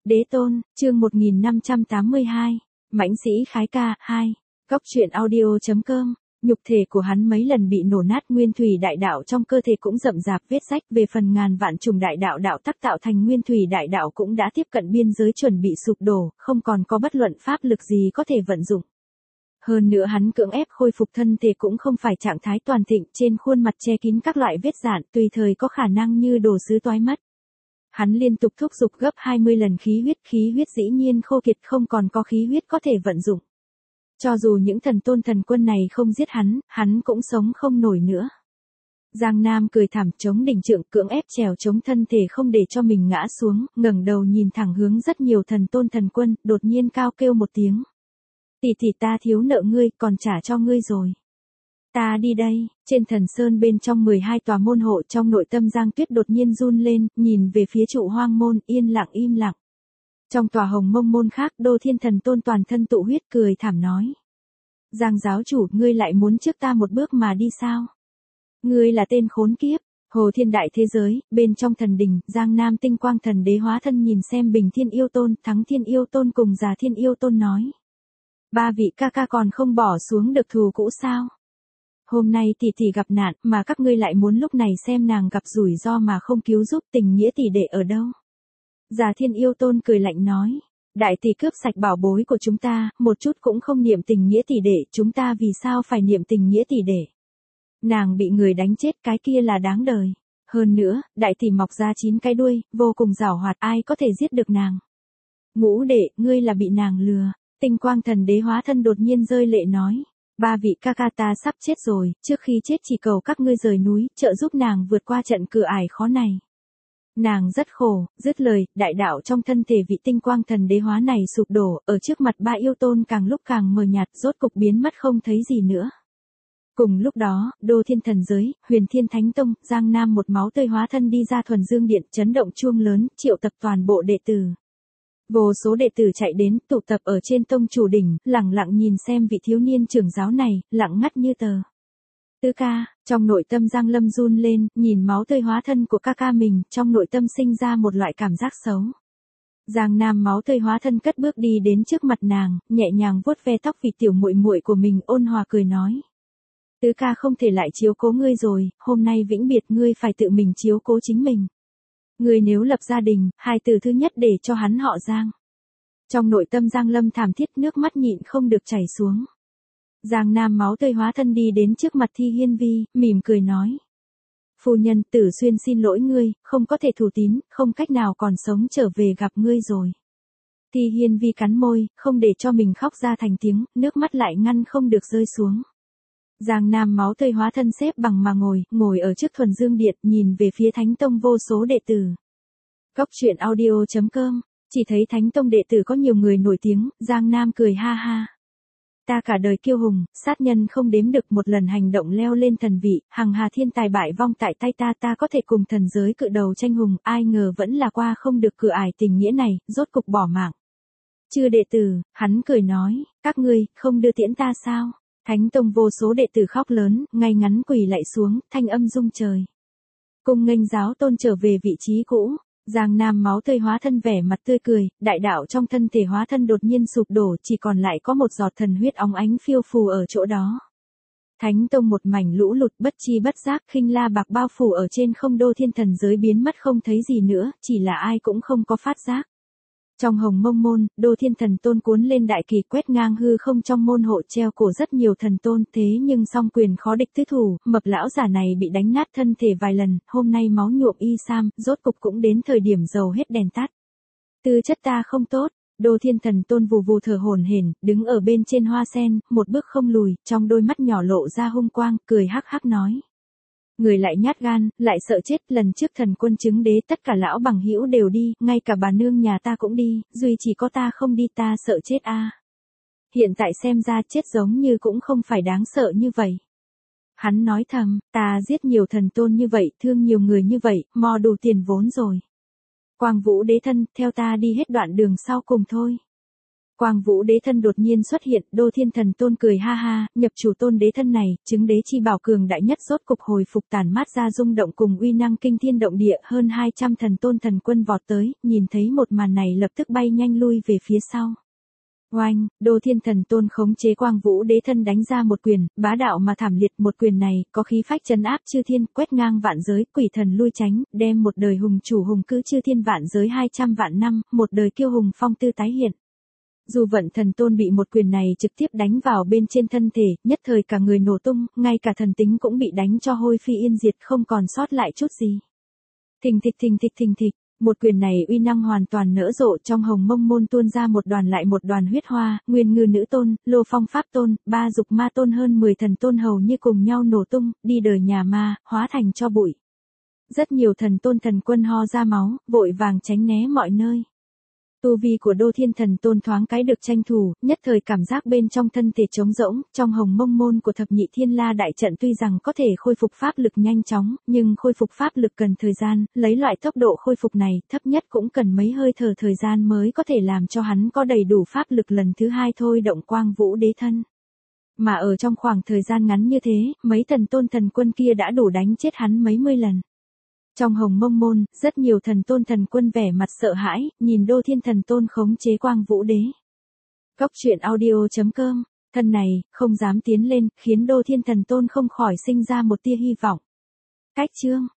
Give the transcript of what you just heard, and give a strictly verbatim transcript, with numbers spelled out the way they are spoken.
Đế tôn, chương một nghìn năm trăm tám mươi hai, Mãnh sĩ Khái Ca, hai, Góc truyện audio.com, nhục thể của hắn mấy lần bị nổ nát, nguyên thủy đại đạo trong cơ thể cũng rậm rạp vết rách, về phần ngàn vạn trùng đại đạo đạo tắc tạo thành nguyên thủy đại đạo cũng đã tiếp cận biên giới chuẩn bị sụp đổ, không còn có bất luận pháp lực gì có thể vận dụng. Hơn nữa hắn cưỡng ép khôi phục thân thể cũng không phải trạng thái toàn thịnh, trên khuôn mặt che kín các loại vết rạn, tùy thời có khả năng như đồ sứ toái mất. Hắn liên tục thúc giục gấp hai mươi lần khí huyết, khí huyết dĩ nhiên khô kiệt, không còn có khí huyết có thể vận dụng. Cho dù những thần tôn thần quân này không giết hắn, hắn cũng sống không nổi nữa. Giang Nam cười thảm, chống đỉnh trượng, cưỡng ép trèo chống thân thể không để cho mình ngã xuống, ngẩng đầu nhìn thẳng hướng rất nhiều thần tôn thần quân, đột nhiên cao kêu một tiếng. Tỷ tỷ, ta thiếu nợ ngươi, còn trả cho ngươi rồi. Ta đi đây. Trên thần sơn bên trong mười hai tòa môn hộ, trong nội tâm Giang Tuyết đột nhiên run lên, nhìn về phía trụ hoang môn, yên lặng im lặng. Trong tòa hồng mông môn khác, Đô Thiên Thần Tôn toàn thân tụ huyết cười thảm nói. Giang giáo chủ, ngươi lại muốn trước ta một bước mà đi sao? Ngươi là tên khốn kiếp. Hồ Thiên đại thế giới, bên trong thần đình, Giang Nam tinh quang thần đế hóa thân nhìn xem Bình Thiên Yêu Tôn, Thắng Thiên Yêu Tôn cùng Già Thiên Yêu Tôn nói. Ba vị ca ca còn không bỏ xuống được thù cũ sao? Hôm nay tỷ tỷ gặp nạn, mà các ngươi lại muốn lúc này xem nàng gặp rủi ro mà không cứu giúp, tình nghĩa tỷ đệ ở đâu? Già Thiên Yêu Tôn cười lạnh nói. Đại tỷ cướp sạch bảo bối của chúng ta, một chút cũng không niệm tình nghĩa tỷ đệ, chúng ta vì sao phải niệm tình nghĩa tỷ đệ? Nàng bị người đánh chết, cái kia là đáng đời. Hơn nữa, đại tỷ mọc ra chín cái đuôi, vô cùng giảo hoạt, ai có thể giết được nàng? Ngũ đệ, ngươi là bị nàng lừa. Tinh quang thần đế hóa thân đột nhiên rơi lệ nói. Ba vị ca ca, ta sắp chết rồi, trước khi chết chỉ cầu các ngươi rời núi, trợ giúp nàng vượt qua trận cửa ải khó này. Nàng rất khổ. Dứt lời, đại đạo trong thân thể vị tinh quang thần đế hóa này sụp đổ, ở trước mặt ba yêu tôn càng lúc càng mờ nhạt, rốt cục biến mất không thấy gì nữa. Cùng lúc đó, Đô Thiên thần giới, Huyền Thiên Thánh Tông, Giang Nam một máu tươi hóa thân đi ra thuần dương điện, chấn động chuông lớn, triệu tập toàn bộ đệ tử. Vô số đệ tử chạy đến, tụ tập ở trên tông chủ đỉnh, lặng lặng nhìn xem vị thiếu niên trưởng giáo này, lặng ngắt như tờ. Tứ ca, trong nội tâm Giang Lâm run lên, nhìn máu tươi hóa thân của ca ca mình, trong nội tâm sinh ra một loại cảm giác xấu. Giang Nam máu tươi hóa thân cất bước đi đến trước mặt nàng, nhẹ nhàng vuốt ve tóc vị tiểu muội muội của mình, ôn hòa cười nói. Tứ ca không thể lại chiếu cố ngươi rồi, hôm nay vĩnh biệt ngươi phải tự mình chiếu cố chính mình. Ngươi nếu lập gia đình, hai từ thứ nhất để cho hắn họ Giang. Trong nội tâm Giang Lâm thảm thiết, nước mắt nhịn không được chảy xuống. Giang Nam máu tươi hóa thân đi đến trước mặt Thi Hiên Vi, mỉm cười nói. Phu nhân, Tử Xuyên xin lỗi ngươi, không có thể thủ tín, không cách nào còn sống trở về gặp ngươi rồi. Thi Hiên Vi cắn môi, không để cho mình khóc ra thành tiếng, nước mắt lại ngăn không được rơi xuống. Giang Nam máu tươi hóa thân xếp bằng mà ngồi, ngồi ở trước thuần dương điện, nhìn về phía Thánh Tông vô số đệ tử. Góc truyện audio.com, chỉ thấy Thánh Tông đệ tử có nhiều người nổi tiếng, Giang Nam cười ha ha. Ta cả đời kiêu hùng, sát nhân không đếm được, một lần hành động leo lên thần vị, hằng hà thiên tài bại vong tại tay ta, ta có thể cùng thần giới cự đầu tranh hùng, ai ngờ vẫn là qua không được cửa ải tình nghĩa này, rốt cục bỏ mạng. Chư đệ tử, hắn cười nói, các ngươi, không đưa tiễn ta sao? Thánh Tông vô số đệ tử khóc lớn, ngay ngắn quỳ lạy xuống, thanh âm rung trời. Cùng nghênh giáo tôn trở về vị trí cũ. Giang Nam máu tươi hóa thân vẻ mặt tươi cười, đại đạo trong thân thể hóa thân đột nhiên sụp đổ, chỉ còn lại có một giọt thần huyết óng ánh phiêu phù ở chỗ đó. Thánh Tông một mảnh lũ lụt, bất chi bất giác, khinh la bạc bao phủ ở trên không, Đô Thiên thần giới biến mất không thấy gì nữa, chỉ là ai cũng không có phát giác. Trong hồng mông môn, Đô Thiên thần tôn cuốn lên đại kỳ, quét ngang hư không, trong môn hộ treo cổ rất nhiều thần tôn, thế nhưng song quyền khó địch tứ thủ, mập lão giả này bị đánh nát thân thể vài lần, hôm nay máu nhuộm y sam, rốt cục cũng đến thời điểm dầu hết đèn tắt. Tư chất ta không tốt. Đô Thiên thần tôn vù vù thở hổn hển, đứng ở bên trên hoa sen, một bước không lùi, trong đôi mắt nhỏ lộ ra hung quang, cười hắc hắc nói. Người lại nhát gan, lại sợ chết, lần trước thần quân chứng đế tất cả lão bằng hữu đều đi, ngay cả bà nương nhà ta cũng đi, duy chỉ có ta không đi, ta sợ chết a. À. Hiện tại xem ra chết giống như cũng không phải đáng sợ như vậy. Hắn nói thầm, ta giết nhiều thần tôn như vậy, thương nhiều người như vậy, mò đủ tiền vốn rồi. Quang Vũ đế thân, theo ta đi hết đoạn đường sau cùng thôi. Quang Vũ Đế Thân đột nhiên xuất hiện, Đô Thiên Thần Tôn cười ha ha, nhập chủ tôn đế thân này, chứng đế chi bảo cường đại nhất rốt cục hồi phục tản mát ra rung động cùng uy năng kinh thiên động địa, hơn hai trăm thần tôn thần quân vọt tới, nhìn thấy một màn này lập tức bay nhanh lui về phía sau. Oanh, Đô Thiên Thần Tôn khống chế Quang Vũ Đế Thân đánh ra một quyền, bá đạo mà thảm liệt, một quyền này, có khí phách trấn áp chư thiên, quét ngang vạn giới, quỷ thần lui tránh, đem một đời hùng chủ hùng cư chư thiên vạn giới hai trăm vạn năm, một đời kiêu hùng phong tư tái hiện. Dù Vận Thần Tôn bị một quyền này trực tiếp đánh vào bên trên thân thể, nhất thời cả người nổ tung, ngay cả thần tính cũng bị đánh cho hôi phi yên diệt, không còn sót lại chút gì. Thình thịch thình thịch thình thịch. Một quyền này uy năng hoàn toàn nở rộ, trong hồng mông môn tuôn ra một đoàn lại một đoàn huyết hoa, Nguyên Ngư Nữ Tôn, Lô Phong Pháp Tôn, ba dục ma tôn hơn mười thần tôn hầu như cùng nhau nổ tung, đi đời nhà ma, hóa thành cho bụi. Rất nhiều thần tôn thần quân ho ra máu, vội vàng tránh né mọi nơi. Tu vi của Đô Thiên Thần Tôn thoáng cái được tranh thủ, nhất thời cảm giác bên trong thân thể trống rỗng, trong hồng mông môn của thập nhị thiên la đại trận tuy rằng có thể khôi phục pháp lực nhanh chóng, nhưng khôi phục pháp lực cần thời gian, lấy loại tốc độ khôi phục này, thấp nhất cũng cần mấy hơi thở thời gian mới có thể làm cho hắn có đầy đủ pháp lực lần thứ hai thôi động Quang Vũ Đế Thân. Mà ở trong khoảng thời gian ngắn như thế, mấy thần tôn thần quân kia đã đủ đánh chết hắn mấy mươi lần. Trong hồng mông môn, rất nhiều thần tôn thần quân vẻ mặt sợ hãi, nhìn Đô Thiên Thần Tôn khống chế Quang Vũ Đế. Góc truyện audio chấm com, thân này, không dám tiến lên, khiến Đô Thiên Thần Tôn không khỏi sinh ra một tia hy vọng. Cách chương